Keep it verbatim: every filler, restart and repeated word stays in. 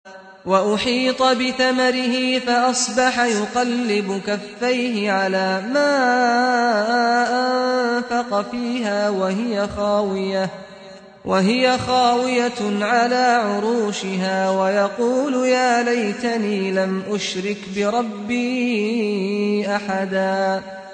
وأحيط بثمره فأصبح يقلب كفيه على ما أنفق فيها وهي خاوية وهي خاوية على عروشها ويقول يا ليتني لم أشرك بربي أحدا